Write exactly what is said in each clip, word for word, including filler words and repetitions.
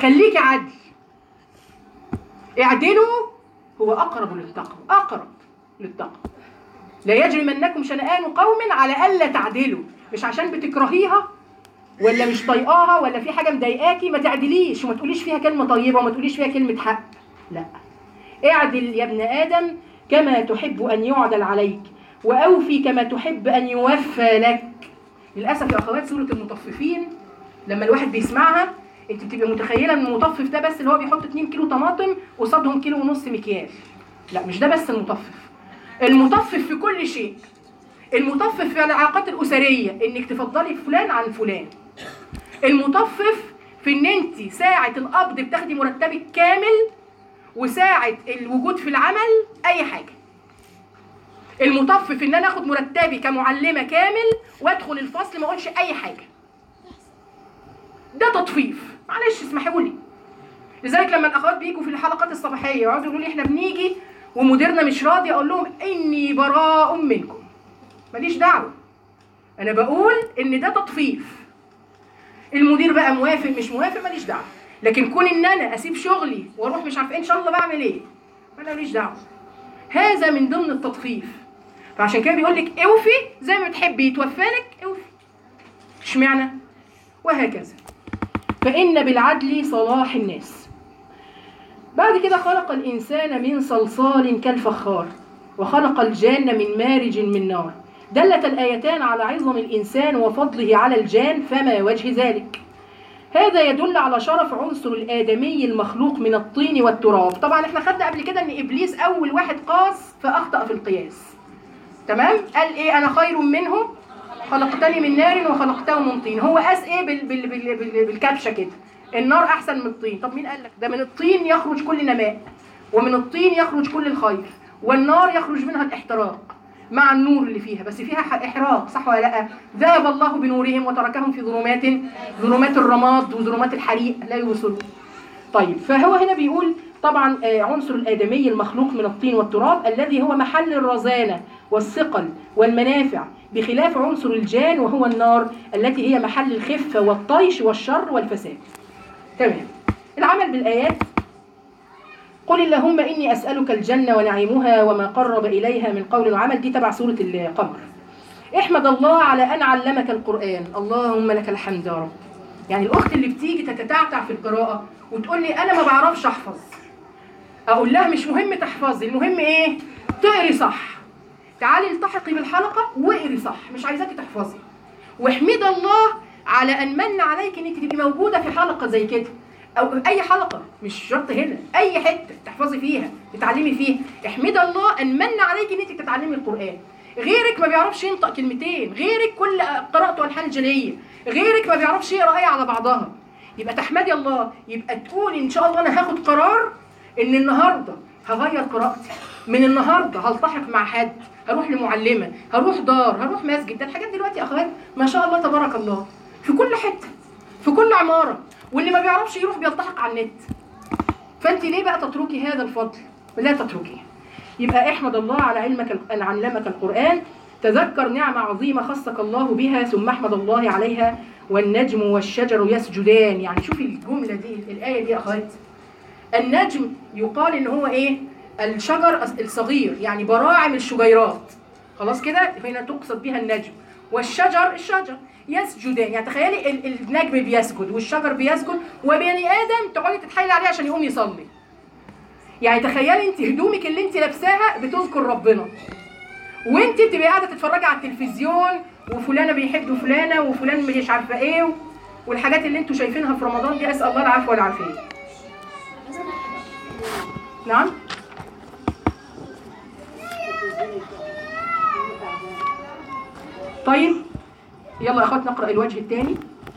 خليك عدل، اعدلوا هو اقرب للتقوى، اقرب للتقوى. لا يجرمنكم شنآن قوم على الا تعدلوا، مش عشان بتكرهيها ولا مش طايقاها ولا في حاجه مضايقاكي ما تعدليش وما تقوليش فيها كلمه طيبه وما تقوليش فيها كلمه حق، لا، اعدل يا ابن ادم كما تحب ان يعدل عليك، واوفي كما تحب ان يوفى لك. للاسف يا اخوات سوره المطففين لما الواحد بيسمعها انت بتبقى متخيله ان المطفف ده بس اللي هو بيحط اتنين كيلو طماطم قصادهم كيلو ونص مكياج. لا، مش ده بس المطفف. المطفف في كل شيء. المطفف في العلاقات الاسريه انك تفضلي فلان عن فلان. المطفف في ان انت ساعه القبض بتاخدي مرتبك كامل، وساعه الوجود في العمل اي حاجه. المطفف ان انا اخد مرتبي كمعلمه كامل وادخل الفصل ما اقولش اي حاجه. ده تطفيف، معلش اسمحوا لي. لذلك لما الاخوات بيجوا في الحلقات الصباحيه يقعدوا يقولوا لي احنا بنيجي ومديرنا مش راضي، اقول لهم اني براء منكم، ماليش دعوه. انا بقول ان ده تطفيف. المدير بقى موافق مش موافق ماليش دعوه، لكن كون ان انا اسيب شغلي واروح مش عارف ان شاء الله بعمل ايه، انا ماليش دعوه. هذا من ضمن التطفيف. فعشان كده بيقول لك اوفي زي ما بتحبي يتوفى لك اوفي. اشمعنى؟ وهكذا. فإن بالعدل صلاح الناس. بعد كده خلق الإنسان من صلصال كالفخار وخلق الجان من مارج من نار. دلت الآيتان على عظم الإنسان وفضله على الجان، فما وجه ذلك؟ هذا يدل على شرف عنصر الآدمي المخلوق من الطين والتراب. طبعا احنا خدنا قبل كده ان إبليس أول واحد قاس فأخطأ في القياس. تمام؟ قال ايه؟ أنا خير منه خلقتني من نار وخلقته من طين. هو قاس ايه؟ بال بال بال بال بالكبشه كده. النار احسن من الطين. طب مين قال لك؟ ده من الطين يخرج كل نماء، ومن الطين يخرج كل الخير، والنار يخرج منها الاحتراق مع النور اللي فيها، بس فيها احراق، صح ولا لا؟ ذهب الله بنورهم وتركهم في ظلمات، ظلمات الرماد وظلمات الحريق لا يبصرون. طيب، فهو هنا بيقول طبعا عنصر الآدمي المخلوق من الطين والتراب الذي هو محل الرزانة والثقل والمنافع، بخلاف عنصر الجان وهو النار التي هي محل الخفة والطيش والشر والفساد. تمام. العمل بالآيات: قل اللهم إني أسألك الجنة ونعيمها وما قرب إليها من قول وعمل. دي تبع سورة القمر. احمد الله على أن علمك القرآن، اللهم لك الحمد يا رب. يعني الأخت اللي بتيجي تتتعتع في القراءة وتقول لي أنا ما بعرفش أحفظ، أقول لها مش مهم تحفظي، المهم إيه؟ تقري صح. تعالي التحقي بالحلقة واقري صح، مش عايزاكي تحفظي. واحمد الله على أن من عليك إن أنت تبقي موجودة في حلقة زي كده، أو أي حلقة، مش شرط هنا، أي حتة تحفظي فيها تتعلمي فيها. احمد الله أن من عليك إن أنت تتعلمي القرآن. غيرك ما بيعرفش ينطق كلمتين، غيرك كل قراءته ألحان جلية، غيرك ما بيعرفش يقرأ آية على بعضها. يبقى تحمدي الله، يبقى تقولي إن شاء الله أنا هاخد قرار إن النهاردة هغير قراءتي، من النهاردة هلتحق مع حد، هروح لمعلمة، هروح دار، هروح مسجد. ده الحاجات دلوقتي يا أخوات ما شاء الله تبارك الله في كل حتة، في كل عمارة، واللي ما بيعرفش يروح بيلتحق على النت. فأنت ليه بقى تتركي هذا الفضل؟ لا تتركيه. يبقى احمد الله على علمك أن علمك القرآن، تذكر نعمة عظيمة خصك الله بها، ثم احمد الله عليها. والنجم والشجر يسجدان. يعني شوفي الجملة دي، الآية دي يا أخوات. النجم يقال إن هو إيه؟ الشجر الصغير، يعني براعم الشجيرات، خلاص كده، فهنا تقصد بها النجم. والشجر الشجر يسجدان، يعني تخيلي النجم بيسجد والشجر بيسجد، وبني آدم تقعدي تتحايلي عليه عشان يقوم يصلي. يعني تخيلي انت هدومك اللي انت لابساها بتذكر ربنا، وانت بتبقي قاعده تتفرجي على التلفزيون وفلانه بيحب فلانه وفلان مش عارفه ايه، والحاجات اللي انتوا شايفينها في رمضان دي، اسال الله العفو والعافيه. نعم. طيب يلا يا اخوات نقرا الوجه الثاني.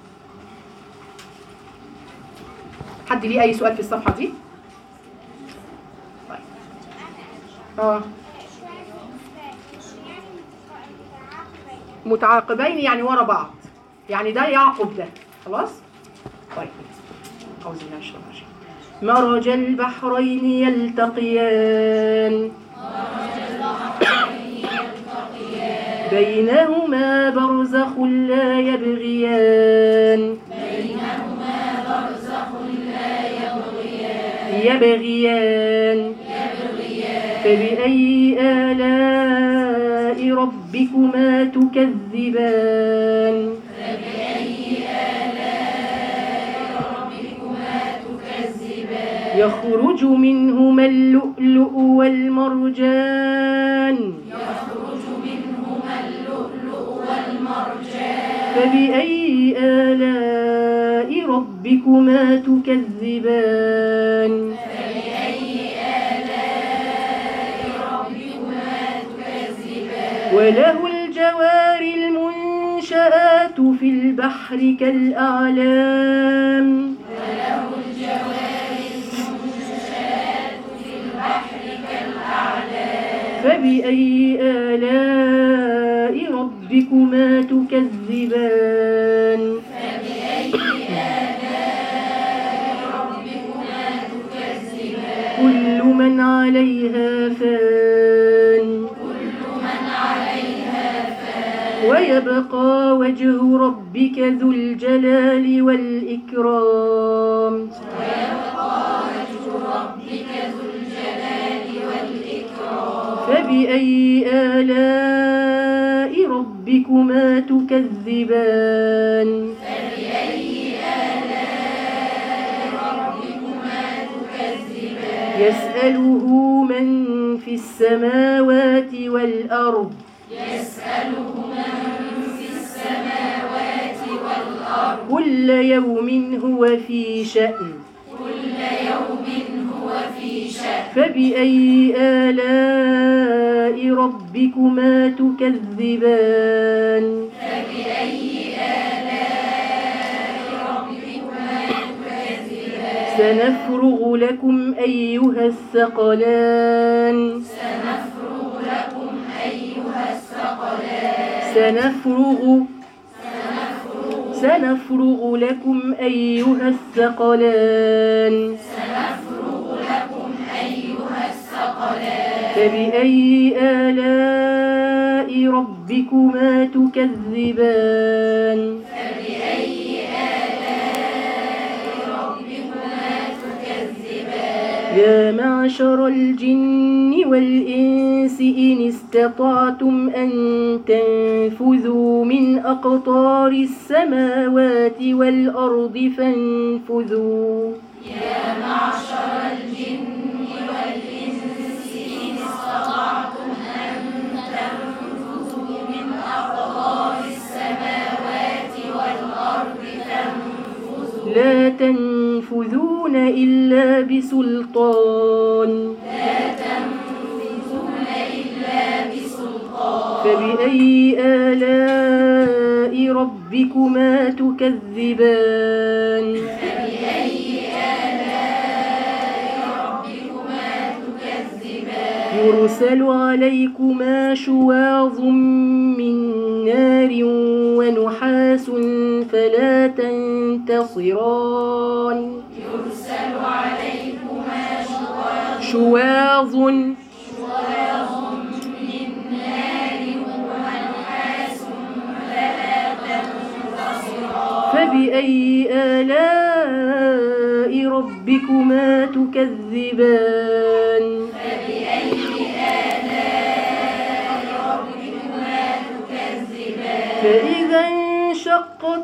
حد ليه اي سؤال في الصفحه دي؟ طيب. اه متعاقبين يعني ورا بعض، يعني ده يعقب ده، خلاص. طيب أعوذ بالله من الشيطان الرجيم. مرج البحرين يلتقيان بينهما برزخ لا يبغيان بينهما برزخ لا يبغيان فبأي آلاء ربكما تكذبان يخرج منهما اللؤلؤ والمرجان فبأي آلاء ربكما تكذبان وله الجوار المنشآت في البحر كالأعلام فبأي آلاء ربكما تكذبان كل من عليها فان ويبقى وجه ربك ذو الجلال والإكرام فبأي آلاء ربكما تكذبان يسأله من في السماوات والأرض كل يوم هو في شأن فبأي آلاء ربكما تكذبان سنفرغ لكم أيها الثقلان سنفرغ سنفرغ لكم أيها الثقلان فبأي آلاء ربكما تكذبان يا معشر الجن والإنس إن استطعتم أن تنفذوا من أقطار السماوات والأرض فانفذوا يا معشر الجن والإنس إن استطعتم أن تنفذوا من أقطار السماوات والأرض فانفذوا لا تنفذون إلا بسلطان لا تنفذون إلا بسلطان فبأي آلاء ربكما تكذبان فبأي آلاء ربكما تكذبان يرسل عليكما شواظ من نار ونحاس فلا تنتصران يرسل عليكما شواظ شواظ شواظ من نار ونحاس فلا تنتصران فبأي آلاء ربكما تكذبان فبأي آلاء ربكما تكذبان فإذا انشقت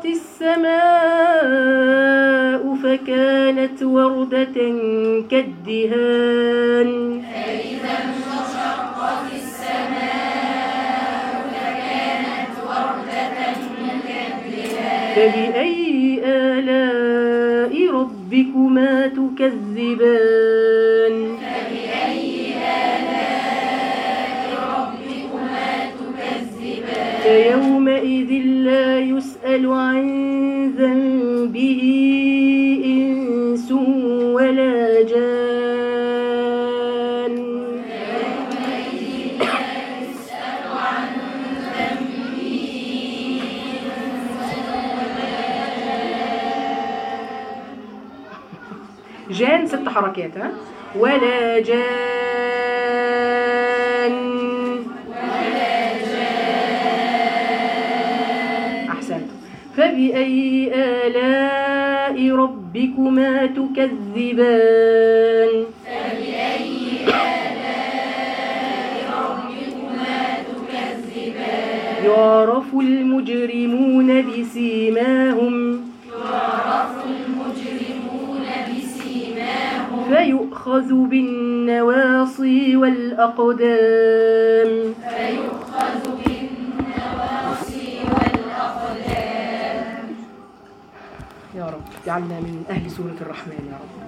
السماء فكانت وردة كالدهان فإذا انشقت السماء فكانت وردة كالدهان فبأي آلاء ربكما تكذبان فبأي آلاء ربكما تكذبان فيومئذ لا يسأل عن ذنبه إنس ولا جان يومئذ لا يسأل عن ذنبه جان ست حركات ها ولا جان أحسنت فبأي آلاء ربكما ربكما تكذبان فبأي آلاء ربكما تكذبان يعرف المجرمون بسيماهم يعرف المجرمون بسيماهم فيؤخذ بالنواصي والأقدام فيؤخذ بالنواصي والأقدام. يا رب اجعلنا من أهل سورة الرحمن يا رب.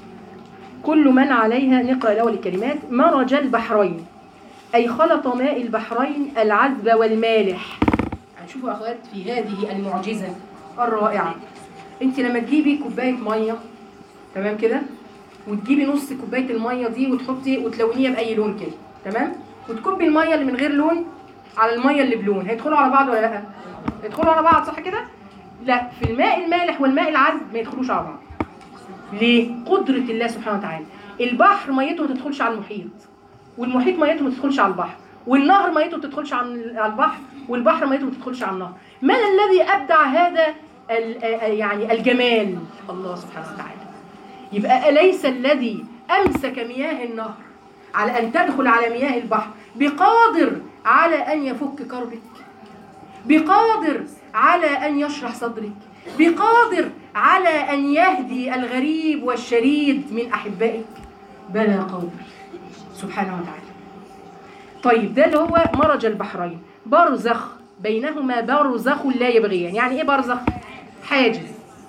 كل من عليها، نقرأ الأول الكلمات. مرج البحرين أي خلط ماء البحرين العذب والمالح. يعني شوفوا يا أخوات في هذه المعجزة الرائعة، أنت لما تجيبي كوباية مية تمام كده، وتجيبي نص كوباية المية دي وتحطي وتلونيها بأي لون كده تمام، وتكبي المية اللي من غير لون على المية اللي بلون، هيدخلوا على بعض ولا لأ؟ هيدخلوا على بعض صح كده؟ لا، في الماء المالح والماء العذب ما يدخلوش على بعض. ليه؟ قدرة الله سبحانه وتعالى. البحر ميته ما تدخلش على المحيط، والمحيط ميته ما تدخلش على البحر، والنهر ميته ما تدخلش على البحر، والبحر ميته ما تدخلش على النهر. من الذي أبدع هذا يعني الجمال؟ الله سبحانه وتعالى. يبقى أليس الذي أمسك مياه النهر على أن تدخل على مياه البحر بقادر على أن يفك كربك، بقادر على أن يشرح صدرك، بقادر على أن يهدي الغريب والشريد من أحبائك؟ بلى قادر سبحانه وتعالى. طيب ده اللي هو مرج البحرين، برزخ بينهما برزخ لا يبغيان. يعني ايه برزخ؟ حاجز.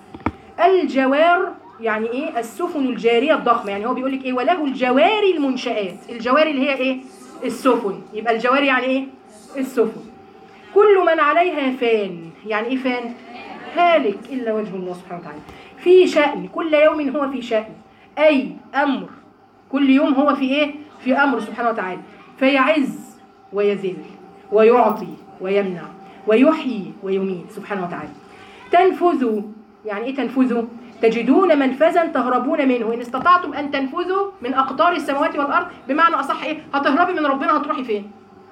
الجوار يعني ايه؟ السفن الجارية الضخمة. يعني هو بيقول لك ايه؟ وله الجواري المنشآت. الجواري اللي هي ايه؟ السفن. يبقى الجواري يعني ايه؟ السفن. كل من عليها فان. يعني ايه فان؟ هالك إلا وجه الله سبحانه وتعالى. في شأن، كل يوم هو في شأن، أي أمر، كل يوم هو في إيه؟ في أمر سبحانه وتعالى. فيعز ويذل ويعطي ويمنع ويحيي ويميت سبحانه وتعالى. تنفذوا. يعني إيه تنفذوا؟ تجدون منفذا تهربون منه إن استطعتم أن تنفذوا من أقطار السماوات والأرض. بمعنى أصح إيه؟ هتهربي من ربنا هتروحي فين؟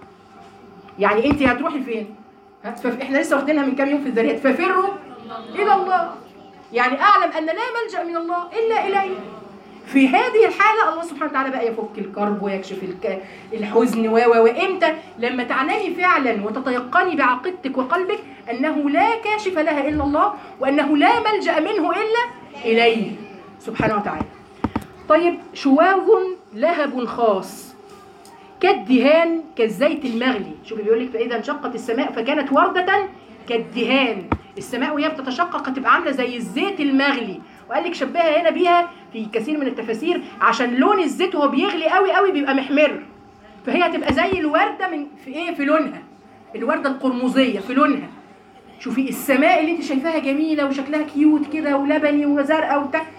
يعني أنت هتروحي فين؟ فإحنا لسه واخدينها من كام يوم في الذريات. ففروا إلى الله. يعني أعلم أن لا ملجأ من الله إلا إليه. في هذه الحالة الله سبحانه وتعالى بقى يفك الكرب ويكشف الحزن و و وإمتى؟ لما تعلمي فعلا وتتيقني بعقيدتك وقلبك أنه لا كاشف لها إلا الله، وأنه لا ملجأ منه إلا إليه سبحانه وتعالى. طيب شواظ لهب خاص كالدهان كالزيت المغلي. شوفي بيقول لك فإذا انشقت السماء فكانت وردة كالدهان. السماء وهي بتتشقق هتبقى عامله زي الزيت المغلي. وقال لك شبهها هنا بيها في كثير من التفاسير عشان لون الزيت وهو بيغلي قوي قوي بيبقى محمر، فهي هتبقى زي الورده من في ايه؟ في لونها، الورده القرمزيه في لونها. شوفي السماء اللي انت شايفاها جميله وشكلها كيوت كده ولبني وزرقاء وبتاع،